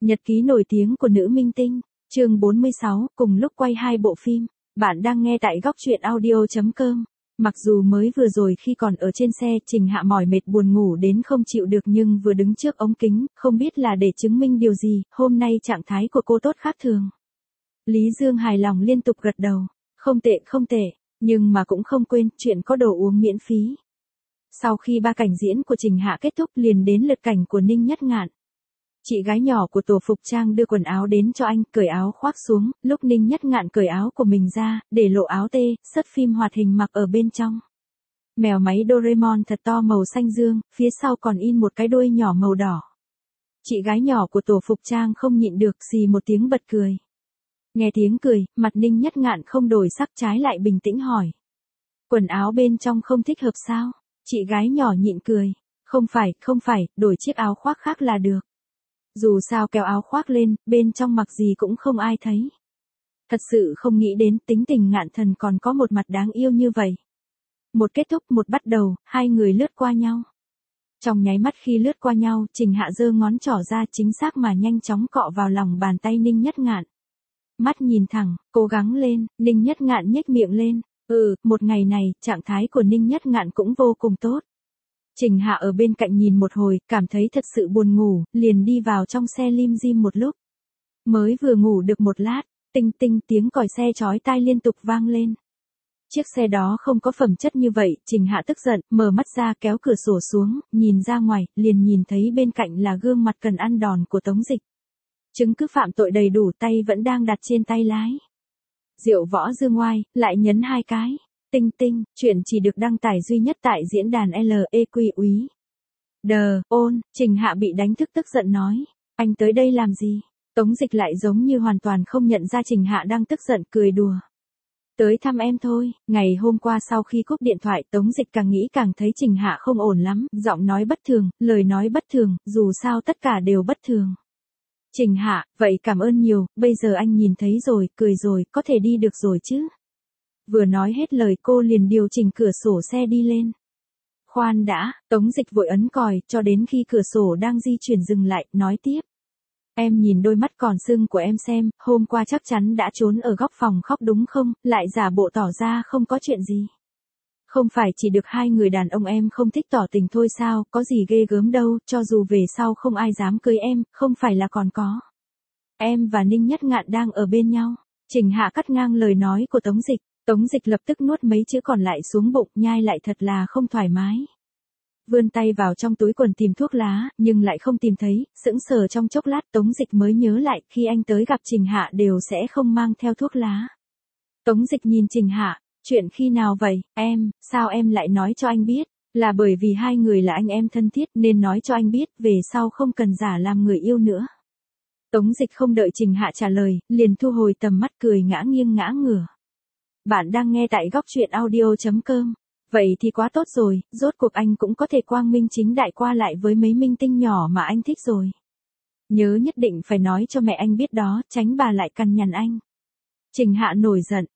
Nhật ký nổi tiếng của nữ minh tinh, chương 46, cùng lúc quay hai bộ phim. Bạn đang nghe tại góc truyện audio.com. Mặc dù mới vừa rồi khi còn ở trên xe, Trình Hạ mỏi mệt buồn ngủ đến không chịu được, nhưng vừa đứng trước ống kính, không biết là để chứng minh điều gì, hôm nay trạng thái của cô tốt khác thường. Lý Dương hài lòng liên tục gật đầu. Không tệ, không tệ, nhưng mà cũng không quên chuyện có đồ uống miễn phí. Sau khi 3 cảnh diễn của Trình Hạ kết thúc, liền đến lượt cảnh của Ninh Nhất Ngạn. Chị gái nhỏ của tổ phục trang đưa quần áo đến cho anh, cởi áo khoác xuống, lúc Ninh Nhất Ngạn cởi áo của mình ra, để lộ áo tê, sất phim hoạt hình mặc ở bên trong. Mèo máy Doraemon thật to màu xanh dương, phía sau còn in một cái đuôi nhỏ màu đỏ. Chị gái nhỏ của tổ phục trang không nhịn được, xì một tiếng bật cười. Nghe tiếng cười, mặt Ninh Nhất Ngạn không đổi sắc, trái lại bình tĩnh hỏi. Quần áo bên trong không thích hợp sao? Chị gái nhỏ nhịn cười. Không phải, đổi chiếc áo khoác khác là được. Dù sao kéo áo khoác lên, bên trong mặc gì cũng không ai thấy. Thật sự không nghĩ đến tính tình Ngạn Thần còn có một mặt đáng yêu như vậy. Một kết thúc một bắt đầu, hai người lướt qua nhau. Trong nháy mắt khi lướt qua nhau, Trình Hạ giơ ngón trỏ ra, chính xác mà nhanh chóng cọ vào lòng bàn tay Ninh Nhất Ngạn. Mắt nhìn thẳng, cố gắng lên, Ninh Nhất Ngạn nhếch miệng lên. Một ngày này, trạng thái của Ninh Nhất Ngạn cũng vô cùng tốt. Trình Hạ ở bên cạnh nhìn một hồi, cảm thấy thật sự buồn ngủ, liền đi vào trong xe limousine một lúc. Mới vừa ngủ được một lát, tinh tinh tiếng còi xe chói tai liên tục vang lên. Chiếc xe đó không có phẩm chất như vậy, Trình Hạ tức giận, mở mắt ra kéo cửa sổ xuống, nhìn ra ngoài, liền nhìn thấy bên cạnh là gương mặt cần ăn đòn của Tống Dịch. Chứng cứ phạm tội đầy đủ, tay vẫn đang đặt trên tay lái. Diệu Võ Dương Ngoai, lại nhấn 2 cái. Tinh tinh, chuyện chỉ được đăng tải duy nhất tại diễn đàn LEQ úy. Trình Hạ bị đánh thức tức giận nói. Anh tới đây làm gì? Tống Dịch lại giống như hoàn toàn không nhận ra Trình Hạ đang tức giận, cười đùa. Tới thăm em thôi. Ngày hôm qua sau khi cúp điện thoại, Tống Dịch càng nghĩ càng thấy Trình Hạ không ổn lắm, giọng nói bất thường, lời nói bất thường, dù sao tất cả đều bất thường. Trình Hạ, vậy cảm ơn nhiều, bây giờ anh nhìn thấy rồi, cười rồi, có thể đi được rồi chứ? Vừa nói hết lời cô liền điều chỉnh cửa sổ xe đi lên. Khoan đã, Tống Dịch vội ấn còi, cho đến khi cửa sổ đang di chuyển dừng lại, nói tiếp. Em nhìn đôi mắt còn sưng của em xem, hôm qua chắc chắn đã trốn ở góc phòng khóc đúng không, lại giả bộ tỏ ra không có chuyện gì. Không phải chỉ được 2 người đàn ông em không thích tỏ tình thôi sao, có gì ghê gớm đâu, cho dù về sau không ai dám cưới em, không phải là còn có. Em và Ninh Nhất Ngạn đang ở bên nhau. Trình Hạ cắt ngang lời nói của Tống Dịch. Tống Dịch lập tức nuốt mấy chữ còn lại xuống bụng, nhai lại thật là không thoải mái. Vươn tay vào trong túi quần tìm thuốc lá, nhưng lại không tìm thấy, sững sờ trong chốc lát Tống Dịch mới nhớ lại, khi anh tới gặp Trình Hạ đều sẽ không mang theo thuốc lá. Tống Dịch nhìn Trình Hạ, chuyện khi nào vậy, sao em lại nói cho anh biết, là bởi vì 2 người là anh em thân thiết nên nói cho anh biết, về sau không cần giả làm người yêu nữa. Tống Dịch không đợi Trình Hạ trả lời, liền thu hồi tầm mắt, cười ngã nghiêng ngã ngửa. Bạn đang nghe tại góc truyện audio.com. Vậy thì quá tốt rồi, rốt cuộc anh cũng có thể quang minh chính đại qua lại với mấy minh tinh nhỏ mà anh thích rồi. Nhớ nhất định phải nói cho mẹ anh biết đó, tránh bà lại cằn nhằn anh. Trình Hạ nổi giận,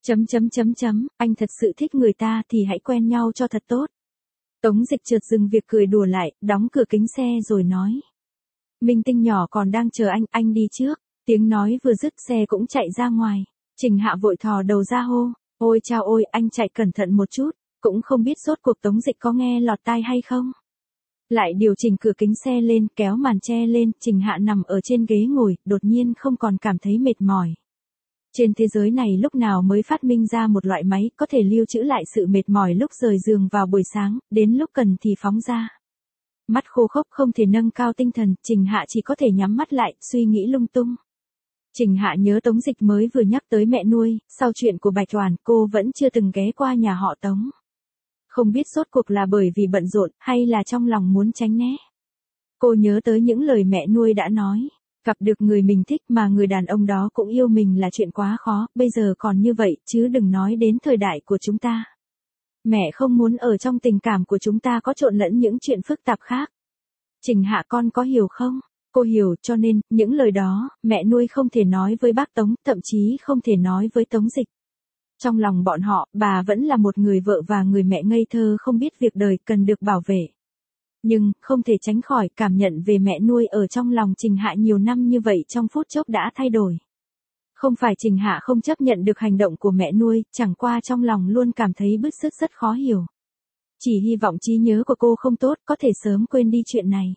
anh thật sự thích người ta thì hãy quen nhau cho thật tốt. Tống Dịch chợt dừng việc cười đùa lại, đóng cửa kính xe rồi nói. Minh tinh nhỏ còn đang chờ anh đi trước. Tiếng nói vừa dứt xe cũng chạy ra ngoài. Trình Hạ vội thò đầu ra hô. Ôi chao ôi, anh chạy cẩn thận một chút. Cũng không biết rốt cuộc Tống Dịch có nghe lọt tai hay không. Lại điều chỉnh cửa kính xe lên, kéo màn che lên, Trình Hạ nằm ở trên ghế ngồi, đột nhiên không còn cảm thấy mệt mỏi. Trên thế giới này lúc nào mới phát minh ra một loại máy có thể lưu trữ lại sự mệt mỏi lúc rời giường vào buổi sáng, đến lúc cần thì phóng ra. Mắt khô khốc không thể nâng cao tinh thần, Trình Hạ chỉ có thể nhắm mắt lại, suy nghĩ lung tung. Trình Hạ nhớ Tống Dịch mới vừa nhắc tới mẹ nuôi, sau chuyện của Bạch Hoàn cô vẫn chưa từng ghé qua nhà họ Tống. Không biết rốt cuộc là bởi vì bận rộn hay là trong lòng muốn tránh né. Cô nhớ tới những lời mẹ nuôi đã nói, gặp được người mình thích mà người đàn ông đó cũng yêu mình là chuyện quá khó, bây giờ còn như vậy chứ đừng nói đến thời đại của chúng ta. Mẹ không muốn ở trong tình cảm của chúng ta có trộn lẫn những chuyện phức tạp khác. Trình Hạ con có hiểu không? Cô hiểu, cho nên, những lời đó, mẹ nuôi không thể nói với bác Tống, thậm chí không thể nói với Tống Dịch. Trong lòng bọn họ, bà vẫn là một người vợ và người mẹ ngây thơ không biết việc đời, cần được bảo vệ. Nhưng, không thể tránh khỏi cảm nhận về mẹ nuôi ở trong lòng Trình Hạ nhiều năm như vậy trong phút chốc đã thay đổi. Không phải Trình Hạ không chấp nhận được hành động của mẹ nuôi, chẳng qua trong lòng luôn cảm thấy bứt rứt rất khó hiểu. Chỉ hy vọng trí nhớ của cô không tốt, có thể sớm quên đi chuyện này.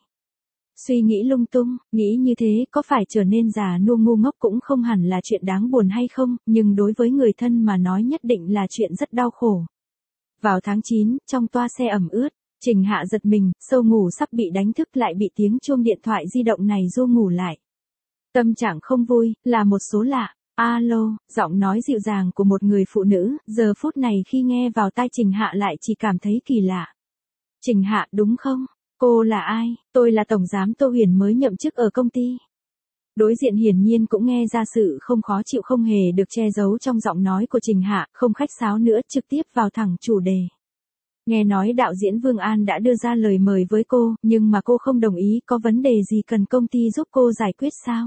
Suy nghĩ lung tung, nghĩ như thế có phải trở nên già nua ngu ngốc cũng không hẳn là chuyện đáng buồn hay không, nhưng đối với người thân mà nói nhất định là chuyện rất đau khổ. Vào tháng 9, trong toa xe ẩm ướt, Trình Hạ giật mình, sâu ngủ sắp bị đánh thức lại bị tiếng chuông điện thoại di động này ru ngủ lại. Tâm trạng không vui, là một số lạ. Alo, giọng nói dịu dàng của một người phụ nữ, giờ phút này khi nghe vào tai Trình Hạ lại chỉ cảm thấy kỳ lạ. Trình Hạ, đúng không? Cô là ai? Tôi là Tổng Giám Tô Huyền mới nhậm chức ở công ty. Đối diện hiển nhiên cũng nghe ra sự không khó chịu không hề được che giấu trong giọng nói của Trình Hạ, không khách sáo nữa trực tiếp vào thẳng chủ đề. Nghe nói đạo diễn Vương An đã đưa ra lời mời với cô, nhưng mà cô không đồng ý, có vấn đề gì cần công ty giúp cô giải quyết sao?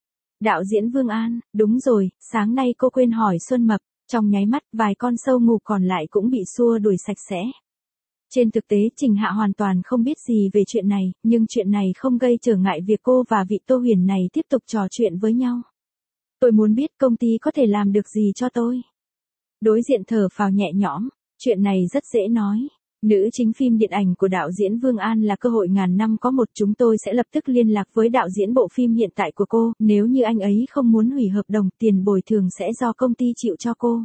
Đạo diễn Vương An, đúng rồi, sáng nay cô quên hỏi Xuân Mập, trong nháy mắt vài con sâu ngủ còn lại cũng bị xua đuổi sạch sẽ. Trên thực tế Trình Hạ hoàn toàn không biết gì về chuyện này, nhưng chuyện này không gây trở ngại việc cô và vị Tô Huyền này tiếp tục trò chuyện với nhau. Tôi muốn biết công ty có thể làm được gì cho tôi. Đối diện thở phào nhẹ nhõm, chuyện này rất dễ nói. Nữ chính phim điện ảnh của đạo diễn Vương An là cơ hội ngàn năm có một, chúng tôi sẽ lập tức liên lạc với đạo diễn bộ phim hiện tại của cô, nếu như anh ấy không muốn hủy hợp đồng, tiền bồi thường sẽ do công ty chịu cho cô.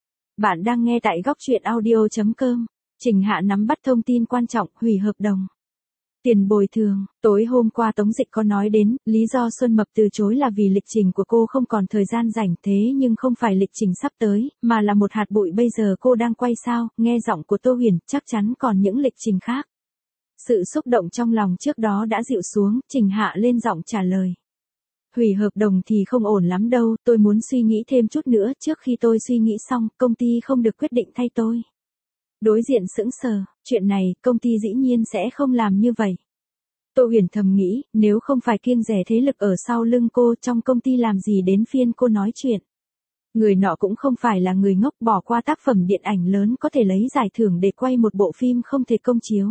Bạn đang nghe tại góc truyện audio.com. Trình Hạ nắm bắt thông tin quan trọng, hủy hợp đồng. Tiền bồi thường, tối hôm qua Tống Dịch có nói đến, lý do Xuân Mập từ chối là vì lịch trình của cô không còn thời gian rảnh, thế nhưng không phải lịch trình sắp tới, mà là một hạt bụi bây giờ cô đang quay sao, nghe giọng của Tô Huyền, chắc chắn còn những lịch trình khác. Sự xúc động trong lòng trước đó đã dịu xuống, Trình Hạ lên giọng trả lời. Hủy hợp đồng thì không ổn lắm đâu, tôi muốn suy nghĩ thêm chút nữa, trước khi tôi suy nghĩ xong, công ty không được quyết định thay tôi. Đối diện sững sờ, chuyện này, công ty dĩ nhiên sẽ không làm như vậy. Tô Huyền thầm nghĩ, nếu không phải kiêng dè thế lực ở sau lưng cô, trong công ty làm gì đến phiên cô nói chuyện. Người nọ cũng không phải là người ngốc, bỏ qua tác phẩm điện ảnh lớn có thể lấy giải thưởng để quay một bộ phim không thể công chiếu.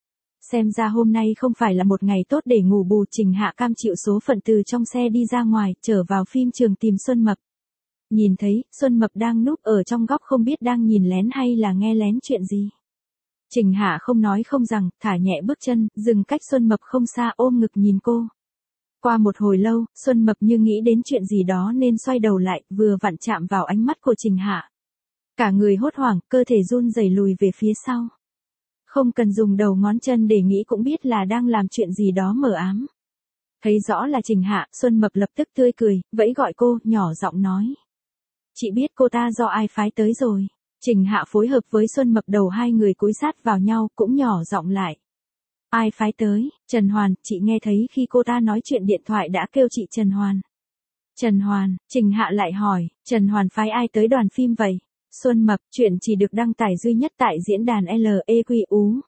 Xem ra hôm nay không phải là một ngày tốt để ngủ bù. Trình Hạ cam chịu số phận từ trong xe đi ra ngoài, trở vào phim trường tìm Xuân Mập. Nhìn thấy, Xuân Mập đang núp ở trong góc không biết đang nhìn lén hay là nghe lén chuyện gì. Trình Hạ không nói không rằng, thả nhẹ bước chân, dừng cách Xuân Mập không xa, ôm ngực nhìn cô. Qua một hồi lâu, Xuân Mập như nghĩ đến chuyện gì đó nên xoay đầu lại, vừa vặn chạm vào ánh mắt của Trình Hạ. Cả người hốt hoảng, cơ thể run rẩy lùi về phía sau. Không cần dùng đầu ngón chân để nghĩ cũng biết là đang làm chuyện gì đó mờ ám. Thấy rõ là Trình Hạ, Xuân Mập lập tức tươi cười, vẫy gọi cô, nhỏ giọng nói. Chị biết cô ta do ai phái tới rồi. Trình Hạ phối hợp với Xuân Mập, đầu hai người cúi sát vào nhau, cũng nhỏ giọng lại. Ai phái tới? Trần Hoàn, chị nghe thấy khi cô ta nói chuyện điện thoại đã kêu chị Trần Hoàn. Trần Hoàn, Trình Hạ lại hỏi, Trần Hoàn phái ai tới đoàn phim vậy? Xuân Mập, chuyện chỉ được đăng tải duy nhất tại diễn đàn LEQU.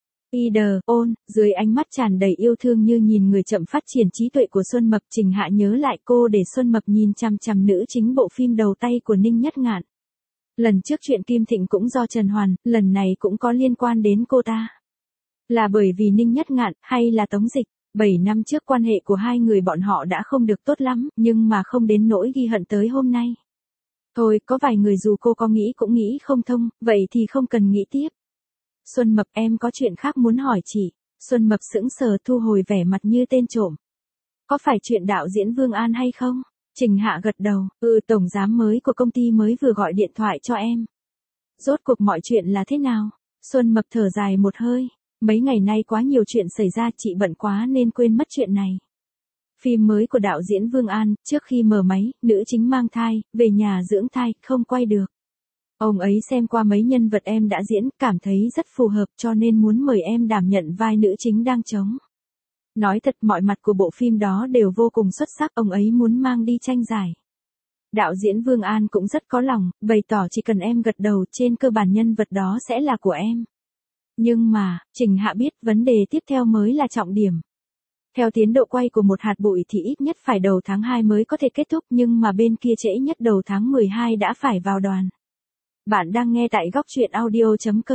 Ôn, dưới ánh mắt tràn đầy yêu thương như nhìn người chậm phát triển trí tuệ của Xuân Mập, Trình Hạ nhớ lại cô để Xuân Mập nhìn chằm chằm nữ chính bộ phim đầu tay của Ninh Nhất Ngạn. Lần trước chuyện Kim Thịnh cũng do Trần Hoàn, lần này cũng có liên quan đến cô ta. Là bởi vì Ninh Nhất Ngạn, hay là Tống Dịch? 7 năm trước quan hệ của hai người bọn họ đã không được tốt lắm, nhưng mà không đến nỗi ghi hận tới hôm nay. Thôi, có vài người dù cô có nghĩ cũng nghĩ không thông, vậy thì không cần nghĩ tiếp. Xuân Mập, em có chuyện khác muốn hỏi chị. Xuân Mập sững sờ, thu hồi vẻ mặt như tên trộm. Có phải chuyện đạo diễn Vương An hay không? Trình Hạ gật đầu, tổng giám mới của công ty mới vừa gọi điện thoại cho em. Rốt cuộc mọi chuyện là thế nào? Xuân Mập thở dài một hơi. Mấy ngày nay quá nhiều chuyện xảy ra, chị bận quá nên quên mất chuyện này. Phim mới của đạo diễn Vương An, trước khi mở máy, nữ chính mang thai, về nhà dưỡng thai, không quay được. Ông ấy xem qua mấy nhân vật em đã diễn, cảm thấy rất phù hợp cho nên muốn mời em đảm nhận vai nữ chính đang trống. Nói thật, mọi mặt của bộ phim đó đều vô cùng xuất sắc, ông ấy muốn mang đi tranh giải. Đạo diễn Vương An cũng rất có lòng, bày tỏ chỉ cần em gật đầu, trên cơ bản nhân vật đó sẽ là của em. Nhưng mà, Trình Hạ biết vấn đề tiếp theo mới là trọng điểm. Theo tiến độ quay của một hạt bụi thì ít nhất phải đầu tháng 2 mới có thể kết thúc, nhưng mà bên kia trễ nhất đầu tháng 12 đã phải vào đoàn. Bạn đang nghe tại góc truyện audio.com.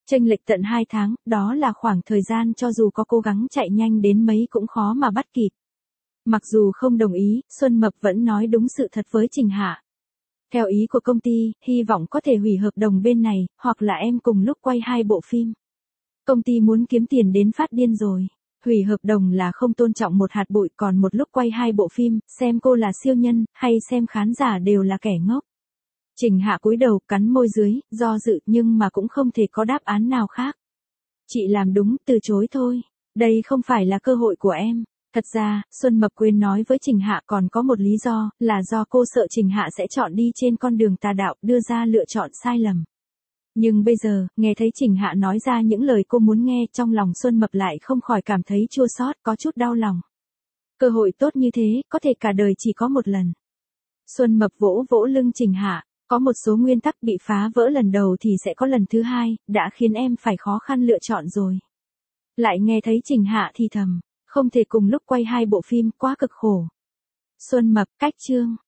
Chênh lệch tận 2 tháng, đó là khoảng thời gian cho dù có cố gắng chạy nhanh đến mấy cũng khó mà bắt kịp. Mặc dù không đồng ý, Xuân Mập vẫn nói đúng sự thật với Trình Hạ. Theo ý của công ty, hy vọng có thể hủy hợp đồng bên này, hoặc là em cùng lúc quay 2 bộ phim. Công ty muốn kiếm tiền đến phát điên rồi. Hủy hợp đồng là không tôn trọng một hạt bụi, còn một lúc quay 2 bộ phim, xem cô là siêu nhân, hay xem khán giả đều là kẻ ngốc. Trình Hạ cúi đầu, cắn môi dưới, do dự nhưng mà cũng không thể có đáp án nào khác. Chị làm đúng, từ chối thôi. Đây không phải là cơ hội của em. Thật ra, Xuân Mập quên nói với Trình Hạ còn có một lý do, là do cô sợ Trình Hạ sẽ chọn đi trên con đường tà đạo, đưa ra lựa chọn sai lầm. Nhưng bây giờ, nghe thấy Trình Hạ nói ra những lời cô muốn nghe, trong lòng Xuân Mập lại không khỏi cảm thấy chua xót, có chút đau lòng. Cơ hội tốt như thế, có thể cả đời chỉ có một lần. Xuân Mập vỗ vỗ lưng Trình Hạ, có một số nguyên tắc bị phá vỡ lần đầu thì sẽ có lần thứ hai, đã khiến em phải khó khăn lựa chọn rồi. Lại nghe thấy Trình Hạ thì thầm, không thể cùng lúc quay 2 bộ phim, quá cực khổ. Xuân Mập, cách chương.